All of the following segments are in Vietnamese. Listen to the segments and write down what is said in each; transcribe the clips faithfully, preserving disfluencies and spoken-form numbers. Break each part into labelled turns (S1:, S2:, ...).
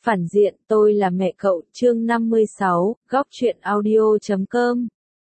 S1: Phản diện, tôi là mẹ cậu, chương năm mươi sáu, góc truyện audio chấm com.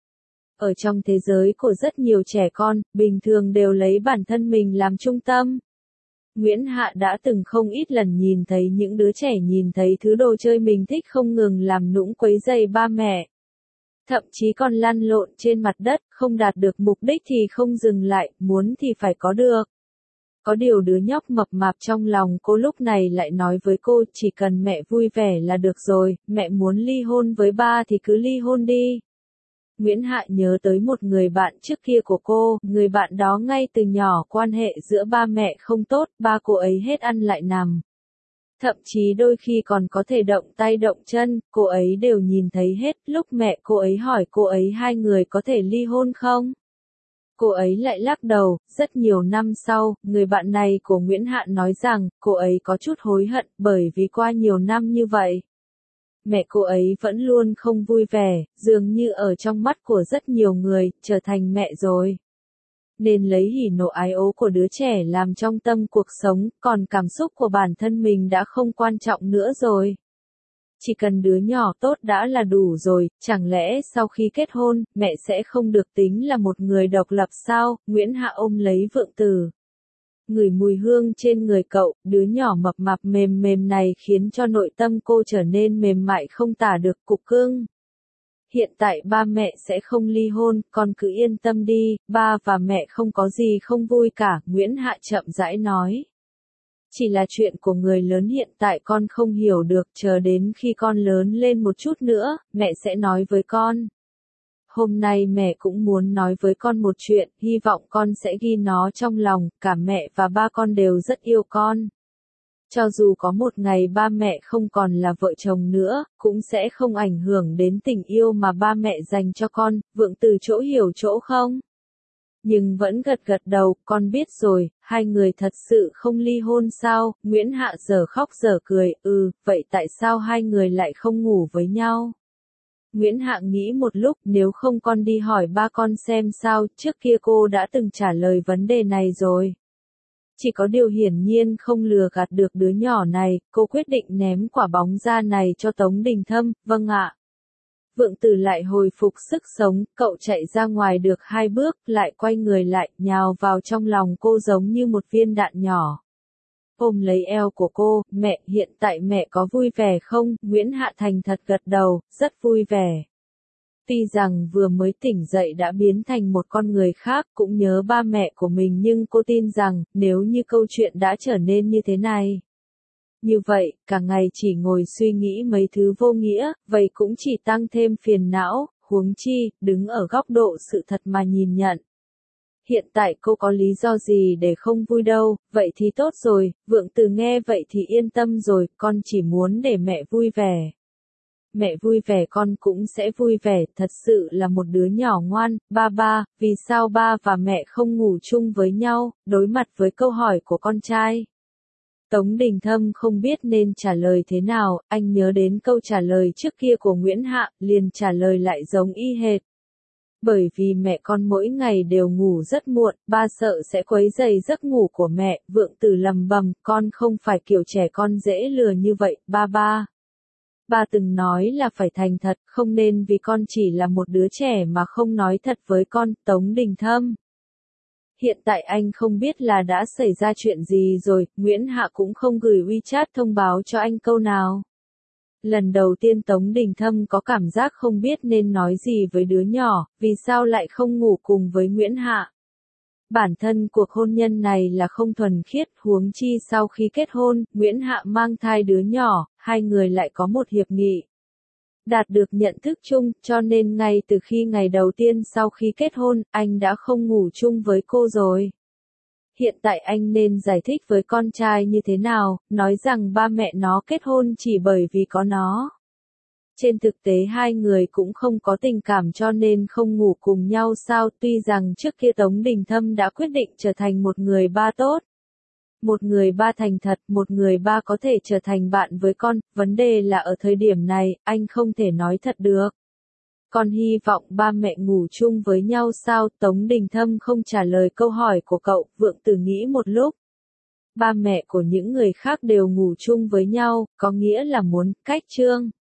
S1: Ở trong thế giới của rất nhiều trẻ con, bình thường đều lấy bản thân mình làm trung tâm. Nguyễn Hạ đã từng không ít lần nhìn thấy những đứa trẻ nhìn thấy thứ đồ chơi mình thích không ngừng làm nũng quấy rầy ba mẹ. Thậm chí còn lăn lộn trên mặt đất, không đạt được mục đích thì không dừng lại, muốn thì phải có được. Có điều đứa nhóc mập mạp trong lòng cô lúc này lại nói với cô, chỉ cần mẹ vui vẻ là được rồi, mẹ muốn ly hôn với ba thì cứ ly hôn đi. Nguyễn Hạ nhớ tới một người bạn trước kia của cô, người bạn đó ngay từ nhỏ quan hệ giữa ba mẹ không tốt, ba cô ấy hết ăn lại nằm. Thậm chí đôi khi còn có thể động tay động chân, cô ấy đều nhìn thấy hết, lúc mẹ cô ấy hỏi cô ấy hai người có thể ly hôn không? Cô ấy lại lắc đầu. Rất nhiều năm sau, người bạn này của Nguyễn Hạ nói rằng, cô ấy có chút hối hận, bởi vì qua nhiều năm như vậy, mẹ cô ấy vẫn luôn không vui vẻ, dường như ở trong mắt của rất nhiều người, trở thành mẹ rồi. Nên lấy hỉ nộ ái ố của đứa trẻ làm trong tâm cuộc sống, còn cảm xúc của bản thân mình đã không quan trọng nữa rồi. Chỉ cần đứa nhỏ tốt đã là đủ rồi, chẳng lẽ sau khi kết hôn, mẹ sẽ không được tính là một người độc lập sao? Nguyễn Hạ ôm lấy Vượng Tử. Ngửi mùi hương trên người cậu, đứa nhỏ mập mạp mềm mềm này khiến cho nội tâm cô trở nên mềm mại không tả được, cục cưng. Hiện tại ba mẹ sẽ không ly hôn, con cứ yên tâm đi, ba và mẹ không có gì không vui cả, Nguyễn Hạ chậm rãi nói. Chỉ là chuyện của người lớn hiện tại con không hiểu được, chờ đến khi con lớn lên một chút nữa, mẹ sẽ nói với con. Hôm nay mẹ cũng muốn nói với con một chuyện, hy vọng con sẽ ghi nó trong lòng, cả mẹ và ba con đều rất yêu con. Cho dù có một ngày ba mẹ không còn là vợ chồng nữa, cũng sẽ không ảnh hưởng đến tình yêu mà ba mẹ dành cho con, Vượng Từ chỗ hiểu chỗ không? Nhưng vẫn gật gật đầu, con biết rồi, hai người thật sự không ly hôn sao? Nguyễn Hạ giờ khóc giờ cười, ừ, vậy tại sao hai người lại không ngủ với nhau? Nguyễn Hạ nghĩ một lúc, nếu không con đi hỏi ba con xem sao, trước kia cô đã từng trả lời vấn đề này rồi. Chỉ có điều hiển nhiên không lừa gạt được đứa nhỏ này, cô quyết định ném quả bóng ra này cho Tống Đình Thâm, vâng ạ. Vượng Tử lại hồi phục sức sống, cậu chạy ra ngoài được hai bước, lại quay người lại, nhào vào trong lòng cô giống như một viên đạn nhỏ. Ôm lấy eo của cô, mẹ, hiện tại mẹ có vui vẻ không? Nguyễn Hạ thành thật gật đầu, rất vui vẻ. Tuy rằng vừa mới tỉnh dậy đã biến thành một con người khác, cũng nhớ ba mẹ của mình nhưng cô tin rằng, nếu như câu chuyện đã trở nên như thế này. Như vậy, cả ngày chỉ ngồi suy nghĩ mấy thứ vô nghĩa, vậy cũng chỉ tăng thêm phiền não, huống chi, đứng ở góc độ sự thật mà nhìn nhận. Hiện tại cô có lý do gì để không vui đâu, vậy thì tốt rồi, Vượng Từ nghe vậy thì yên tâm rồi, con chỉ muốn để mẹ vui vẻ. Mẹ vui vẻ con cũng sẽ vui vẻ, thật sự là một đứa nhỏ ngoan. Ba ba, vì sao ba và mẹ không ngủ chung với nhau? Đối mặt với câu hỏi của con trai, Tống Đình Thâm không biết nên trả lời thế nào, anh nhớ đến câu trả lời trước kia của Nguyễn Hạ, liền trả lời lại giống y hệt. Bởi vì mẹ con mỗi ngày đều ngủ rất muộn, ba sợ sẽ quấy rầy giấc ngủ của mẹ. Vượng Tử lầm bầm, con không phải kiểu trẻ con dễ lừa như vậy, ba ba. Ba từng nói là phải thành thật, không nên vì con chỉ là một đứa trẻ mà không nói thật với con, Tống Đình Thâm. Hiện tại anh không biết là đã xảy ra chuyện gì rồi, Nguyễn Hạ cũng không gửi WeChat thông báo cho anh câu nào. Lần đầu tiên Tống Đình Thâm có cảm giác không biết nên nói gì với đứa nhỏ, vì sao lại không ngủ cùng với Nguyễn Hạ. Bản thân cuộc hôn nhân này là không thuần khiết, huống chi sau khi kết hôn, Nguyễn Hạ mang thai đứa nhỏ, hai người lại có một hiệp nghị. Đạt được nhận thức chung, cho nên ngay từ khi ngày đầu tiên sau khi kết hôn, anh đã không ngủ chung với cô rồi. Hiện tại anh nên giải thích với con trai như thế nào, nói rằng ba mẹ nó kết hôn chỉ bởi vì có nó. Trên thực tế hai người cũng không có tình cảm cho nên không ngủ cùng nhau sao, tuy rằng trước kia Tống Đình Thâm đã quyết định trở thành một người ba tốt. Một người ba thành thật, một người ba có thể trở thành bạn với con, vấn đề là ở thời điểm này, anh không thể nói thật được. Con hy vọng ba mẹ ngủ chung với nhau sao? Tống Đình Thâm không trả lời câu hỏi của cậu, Vượng Tử nghĩ một lúc. ba mẹ của những người khác đều ngủ chung với nhau, có nghĩa là muốn cách trương.